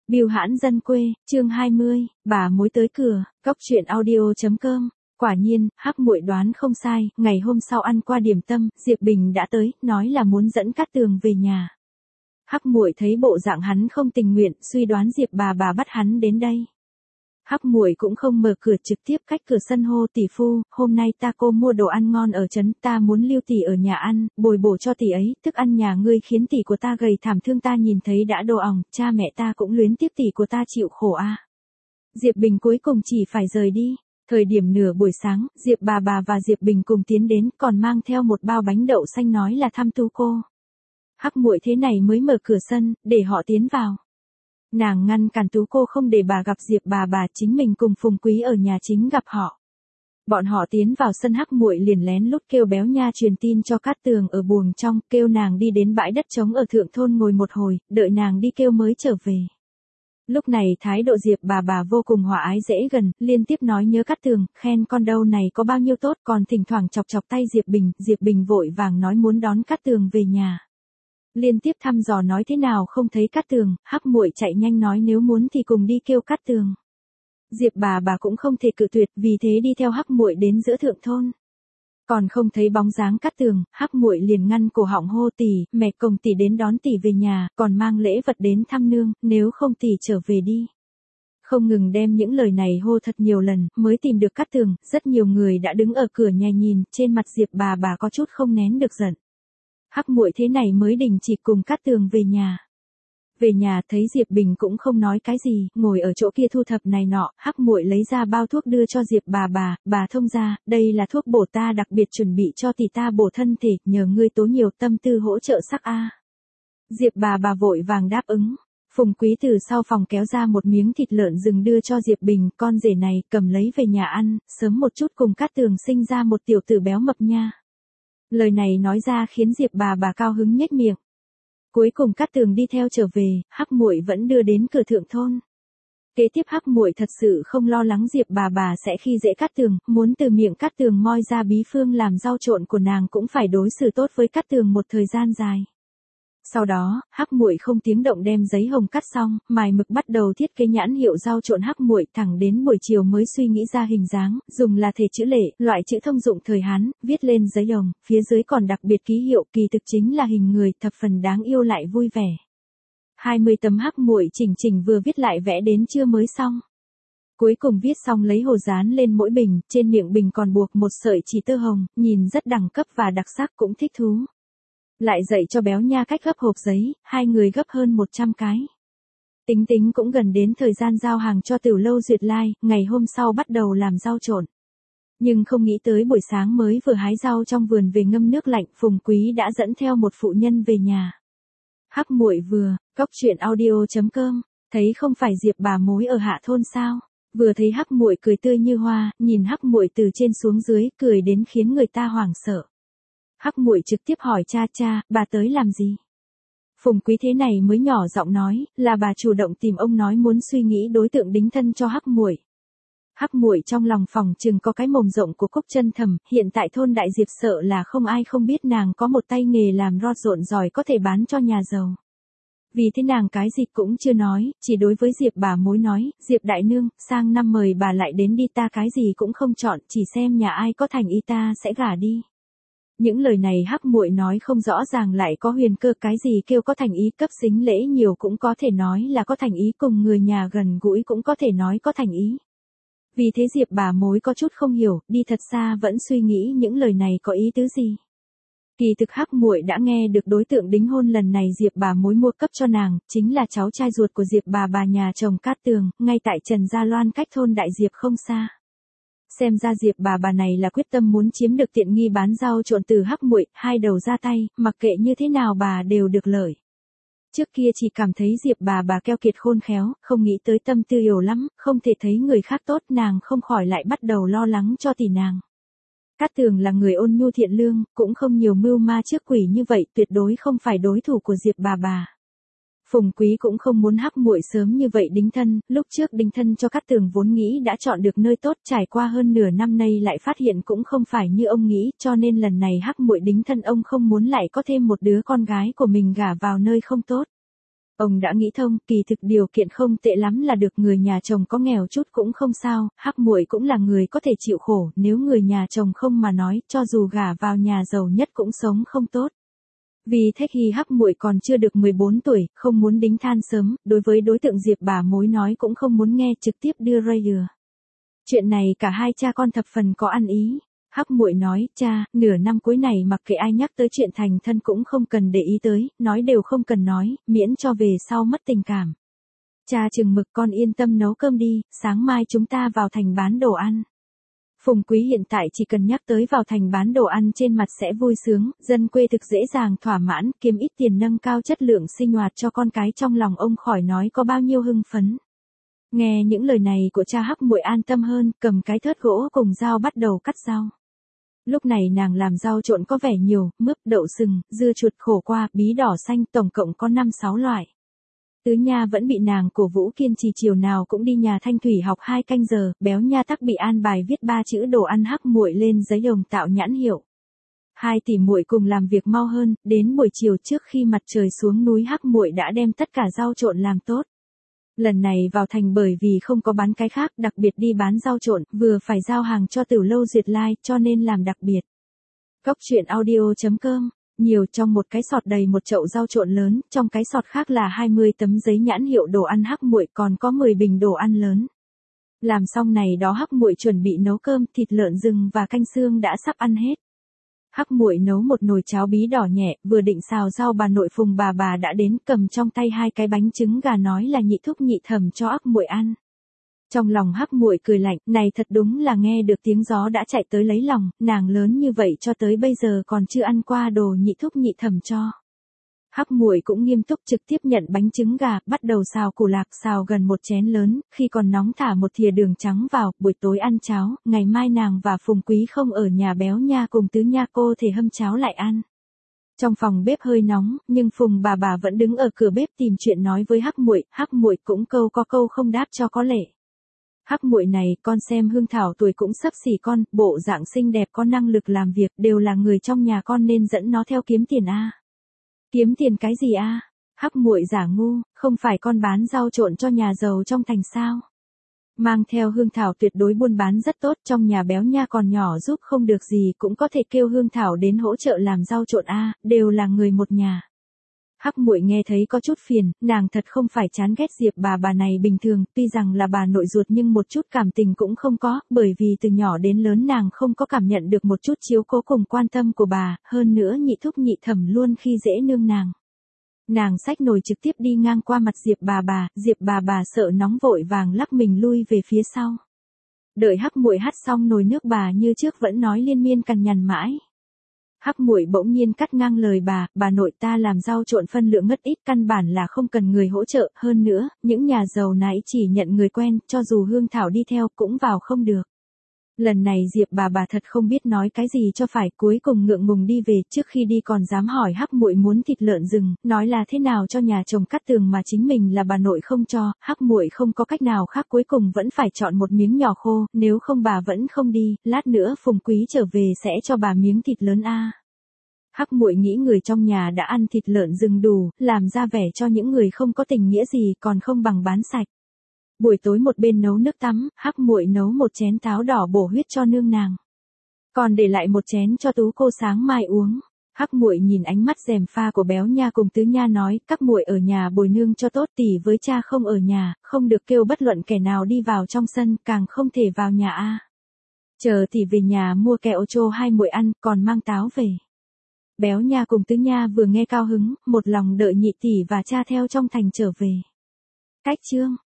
Bưu hãn dân quê, chương 20, bà mối tới cửa, góc truyện audio.com. Quả nhiên, Hắc Muội đoán không sai, ngày hôm sau ăn qua điểm tâm, Diệp Bình đã tới, nói là muốn dẫn Cát Tường về nhà. Hắc Muội thấy bộ dạng hắn không tình nguyện, suy đoán Diệp bà bắt hắn đến đây. Hắc Muội cũng không mở cửa, trực tiếp cách cửa sân hô tỷ phu, hôm nay ta cô mua đồ ăn ngon ở trấn, ta muốn lưu tỷ ở nhà ăn, bồi bổ cho tỷ ấy, thức ăn nhà ngươi khiến tỷ của ta gầy thảm thương, ta nhìn thấy đã đồ ỏng, cha mẹ ta cũng luyến tiếc tỷ của ta chịu khổ a. Diệp Bình cuối cùng chỉ phải rời đi. Thời điểm nửa buổi sáng, Diệp bà và Diệp Bình cùng tiến đến, còn mang theo một bao bánh đậu xanh nói là thăm Tú cô. Hắc Muội thế này mới mở cửa sân, để họ tiến vào. Nàng ngăn cản Tú cô không để bà gặp Diệp bà, chính mình cùng Phùng Quý ở nhà chính gặp họ. Bọn họ tiến vào sân, Hắc Muội liền lén lút kêu Béo Nha truyền tin cho Cát Tường ở buồng trong, kêu nàng đi đến bãi đất trống ở thượng thôn ngồi một hồi, đợi nàng đi kêu mới trở về. Lúc này thái độ Diệp bà vô cùng hòa ái dễ gần, liên tiếp nói nhớ Cát Tường, khen con dâu này có bao nhiêu tốt, còn thỉnh thoảng chọc tay Diệp Bình vội vàng nói muốn đón Cát Tường về nhà. Liên tiếp thăm dò nói thế nào không thấy Cát Tường, Hắc Muội chạy nhanh nói nếu muốn thì cùng đi kêu Cát Tường. Diệp bà cũng không thể cự tuyệt, vì thế đi theo Hắc Muội đến giữa thượng thôn. Còn không thấy bóng dáng Cát Tường, Hắc Muội liền ngăn cổ họng hô tỷ, mẹ cùng tỷ đến đón tỷ về nhà, còn mang lễ vật đến thăm nương, nếu không tỷ trở về đi. Không ngừng đem những lời này hô thật nhiều lần, mới tìm được Cát Tường, rất nhiều người đã đứng ở cửa nhà nhìn, trên mặt Diệp bà có chút không nén được giận. Hắc Muội thế này mới đình chỉ cùng Cát Tường về nhà. Về nhà thấy Diệp Bình cũng không nói cái gì, ngồi ở chỗ kia thu thập này nọ, Hắc Muội lấy ra bao thuốc đưa cho Diệp bà thông ra, đây là thuốc bổ ta đặc biệt chuẩn bị cho tỷ ta bổ thân thể, nhờ ngươi tố nhiều tâm tư hỗ trợ sắc a. Diệp bà vội vàng đáp ứng. Phùng Quý từ sau phòng kéo ra một miếng thịt lợn rừng đưa cho Diệp Bình, con rể này cầm lấy về nhà ăn, sớm một chút cùng Cát Tường sinh ra một tiểu tử béo mập nha. Lời này nói ra khiến Diệp bà cao hứng nhếch miệng. Cuối cùng Cát Tường đi theo trở về, Hắc Muội vẫn đưa đến cửa thượng thôn. Kế tiếp Hắc Muội thật sự không lo lắng Diệp bà sẽ khi dễ Cát Tường, muốn từ miệng Cát Tường moi ra bí phương làm rau trộn của nàng cũng phải đối xử tốt với Cát Tường một thời gian dài. Sau đó, Hắc Muội không tiếng động đem giấy hồng cắt xong, mài mực bắt đầu thiết kế nhãn hiệu rau trộn Hắc Muội, thẳng đến buổi chiều mới suy nghĩ ra hình dáng, dùng là thể chữ lệ, loại chữ thông dụng thời Hán, viết lên giấy đồng, phía dưới còn đặc biệt ký hiệu, kỳ thực chính là hình người, thập phần đáng yêu lại vui vẻ. 20 tấm Hắc Muội chỉnh vừa viết lại vẽ đến trưa mới xong. Cuối cùng viết xong lấy hồ dán lên mỗi bình, trên miệng bình còn buộc một sợi chỉ tơ hồng, nhìn rất đẳng cấp và đặc sắc, cũng thích thú. Lại dạy cho Béo Nha cách gấp hộp giấy, hai người gấp hơn 100 cái. Tính cũng gần đến thời gian giao hàng cho Tiểu Lâu Duyệt Lai, ngày hôm sau bắt đầu làm rau trộn. Nhưng không nghĩ tới buổi sáng mới vừa hái rau trong vườn về ngâm nước lạnh, Phùng Quý đã dẫn theo một phụ nhân về nhà. Hắc Muội vừa, góc truyện audio.com, thấy không phải Diệp bà mối ở hạ thôn sao? Vừa thấy Hắc Muội cười tươi như hoa, nhìn Hắc Muội từ trên xuống dưới, cười đến khiến người ta hoảng sợ. Hắc Muội trực tiếp hỏi cha, bà tới làm gì? Phùng Quý thế này mới nhỏ giọng nói, là bà chủ động tìm ông nói muốn suy nghĩ đối tượng đính thân cho Hắc Muội. Hắc Muội trong lòng phòng chừng có cái mồm rộng của Cúc Chân Thầm, hiện tại thôn Đại Diệp sợ là không ai không biết nàng có một tay nghề làm rau trộn giỏi có thể bán cho nhà giàu. Vì thế nàng cái gì cũng chưa nói, chỉ đối với Diệp bà mối nói, Diệp đại nương, sang năm mời bà lại đến đi, ta cái gì cũng không chọn, chỉ xem nhà ai có thành ý ta sẽ gả đi. Những lời này Hắc Muội nói không rõ ràng lại có huyền cơ, cái gì kêu có thành ý, cấp sính lễ nhiều cũng có thể nói là có thành ý, cùng người nhà gần gũi cũng có thể nói có thành ý. Vì thế Diệp bà mối có chút không hiểu, đi thật xa vẫn suy nghĩ những lời này có ý tứ gì. Kỳ thực Hắc Muội đã nghe được đối tượng đính hôn lần này Diệp bà mối mua cấp cho nàng, chính là cháu trai ruột của Diệp bà nhà chồng Cát Tường, ngay tại Trần Gia Loan cách thôn Đại Diệp không xa. Xem ra Diệp bà này là quyết tâm muốn chiếm được tiện nghi bán rau trộn từ Hắc Muội, hai đầu ra tay, mặc kệ như thế nào bà đều được lợi. Trước kia chỉ cảm thấy Diệp bà keo kiệt khôn khéo, không nghĩ tới tâm tư yếu lắm, không thể thấy người khác tốt, nàng không khỏi lại bắt đầu lo lắng cho tỷ nàng. Cát Tường là người ôn nhu thiện lương, cũng không nhiều mưu ma trước quỷ như vậy, tuyệt đối không phải đối thủ của Diệp bà. Phùng Quý cũng không muốn Hắc Muội sớm như vậy đính thân, lúc trước đính thân cho Cát Tường vốn nghĩ đã chọn được nơi tốt, trải qua hơn nửa năm nay lại phát hiện cũng không phải như ông nghĩ, cho nên lần này Hắc Muội đính thân ông không muốn lại có thêm một đứa con gái của mình gả vào nơi không tốt. Ông đã nghĩ thông, kỳ thực điều kiện không tệ lắm là được, người nhà chồng có nghèo chút cũng không sao, Hắc Muội cũng là người có thể chịu khổ, nếu người nhà chồng không mà nói, cho dù gả vào nhà giàu nhất cũng sống không tốt. Vì thế khi Hắc Muội còn chưa được 14 tuổi, không muốn đính than sớm, đối với đối tượng Diệp bà mối nói cũng không muốn nghe, trực tiếp đưa radio. Chuyện này cả hai cha con thập phần có ăn ý. Hắc Muội nói, cha, nửa năm cuối này mặc kệ ai nhắc tới chuyện thành thân cũng không cần để ý tới, nói đều không cần nói, miễn cho về sau mất tình cảm. Cha chừng mực, con yên tâm nấu cơm đi, sáng mai chúng ta vào thành bán đồ ăn. Phùng Quý hiện tại chỉ cần nhắc tới vào thành bán đồ ăn trên mặt sẽ vui sướng, dân quê thực dễ dàng thỏa mãn, kiếm ít tiền nâng cao chất lượng sinh hoạt cho con cái, trong lòng ông khỏi nói có bao nhiêu hưng phấn. Nghe những lời này của cha, Hắc Muội an tâm hơn, cầm cái thớt gỗ cùng dao bắt đầu cắt rau. Lúc này nàng làm rau trộn có vẻ nhiều, mướp, đậu sừng, dưa chuột, khổ qua, bí đỏ xanh, tổng cộng có 5-6 loại. Tứ Nha vẫn bị nàng cổ vũ kiên trì, chiều nào cũng đi nhà Thanh Thủy học 2 canh giờ, Béo Nha tắc bị an bài viết 3 chữ đồ ăn Hắc Muội lên giấy đồng tạo nhãn hiệu. Hai tỷ muội cùng làm việc mau hơn, đến buổi chiều trước khi mặt trời xuống núi Hắc Muội đã đem tất cả rau trộn làm tốt. Lần này vào thành bởi vì không có bán cái khác, đặc biệt đi bán rau trộn, vừa phải giao hàng cho Tử Lâu Duyệt Lai, cho nên làm đặc biệt. Góc truyện audio.com, nhiều, trong một cái sọt đầy một chậu rau trộn lớn, trong cái sọt khác là 20 tấm giấy nhãn hiệu đồ ăn Hắc Muội, còn có 10 bình đồ ăn lớn. Làm xong này đó Hắc Muội chuẩn bị nấu cơm, thịt lợn rừng và canh xương đã sắp ăn hết. Hắc Muội nấu một nồi cháo bí đỏ nhẹ, vừa định xào rau bà nội Phùng bà đã đến, cầm trong tay 2 cái bánh trứng gà nói là nhị thúc nhị thẩm cho Hắc Muội ăn. Trong lòng Hắc Muội cười lạnh, này thật đúng là nghe được tiếng gió đã chạy tới lấy lòng, nàng lớn như vậy cho tới bây giờ còn chưa ăn qua đồ nhị thúc nhị thẩm cho. Hắc Muội cũng nghiêm túc trực tiếp nhận bánh trứng gà, bắt đầu xào củ lạc, xào gần một chén lớn, khi còn nóng thả một thìa đường trắng vào, buổi tối ăn cháo, ngày mai nàng và Phùng Quý không ở nhà, Béo Nha cùng Tứ Nha cô thể hâm cháo lại ăn. Trong phòng bếp hơi nóng, nhưng Phùng bà vẫn đứng ở cửa bếp tìm chuyện nói với Hắc Muội cũng câu có câu không đáp cho có lệ. Hắc Muội này, con xem Hương Thảo tuổi cũng xấp xỉ con, bộ dạng xinh đẹp, có năng lực làm việc, đều là người trong nhà con nên dẫn nó theo kiếm tiền a. Kiếm tiền cái gì a? Hắc Muội giả ngu, không phải con bán rau trộn cho nhà giàu trong thành sao? Mang theo Hương Thảo tuyệt đối buôn bán rất tốt, trong nhà Béo Nha còn nhỏ giúp không được gì cũng có thể kêu Hương Thảo đến hỗ trợ làm rau trộn a, đều là người một nhà. Hắc Muội nghe thấy có chút phiền, nàng thật không phải chán ghét Diệp bà này bình thường, tuy rằng là bà nội ruột nhưng một chút cảm tình cũng không có, bởi vì từ nhỏ đến lớn nàng không có cảm nhận được một chút chiếu cố cùng quan tâm của bà, hơn nữa nhị thúc nhị thẩm luôn khi dễ nương nàng. Nàng xách nồi trực tiếp đi ngang qua mặt Diệp bà sợ nóng vội vàng lắc mình lui về phía sau. Đợi Hắc Muội hắt xong nồi nước, bà như trước vẫn nói liên miên cằn nhằn mãi. Hắc Muội bỗng nhiên cắt ngang lời bà nội, ta làm rau trộn phân lượng ngất ít, căn bản là không cần người hỗ trợ, hơn nữa, những nhà giàu này chỉ nhận người quen, cho dù Hương Thảo đi theo cũng vào không được. Lần này Diệp bà thật không biết nói cái gì cho phải, cuối cùng ngượng ngùng đi về, trước khi đi còn dám hỏi Hắc Muội muốn thịt lợn rừng, nói là thế nào cho nhà chồng cắt tường mà chính mình là bà nội không cho, Hắc Muội không có cách nào khác, cuối cùng vẫn phải chọn một miếng nhỏ khô, nếu không bà vẫn không đi, lát nữa Phùng Quý trở về sẽ cho bà miếng thịt lớn a. Hắc Muội nghĩ người trong nhà đã ăn thịt lợn rừng đủ, làm ra vẻ cho những người không có tình nghĩa gì còn không bằng bán sạch. Buổi tối một bên nấu nước tắm, Hắc Muội nấu một chén táo đỏ bổ huyết cho nương nàng. Còn để lại một chén cho Tú cô sáng mai uống. Hắc Muội nhìn ánh mắt gièm pha của Béo Nha cùng Tứ Nha nói, các muội ở nhà bồi nương cho tốt, tỷ với cha không ở nhà, không được kêu bất luận kẻ nào đi vào trong sân, càng không thể vào nhà a. Chờ tỷ về nhà mua kẹo cho hai muội ăn, còn mang táo về. Béo Nha cùng Tứ Nha vừa nghe cao hứng, một lòng đợi nhị tỷ và cha theo trong thành trở về. Cách chương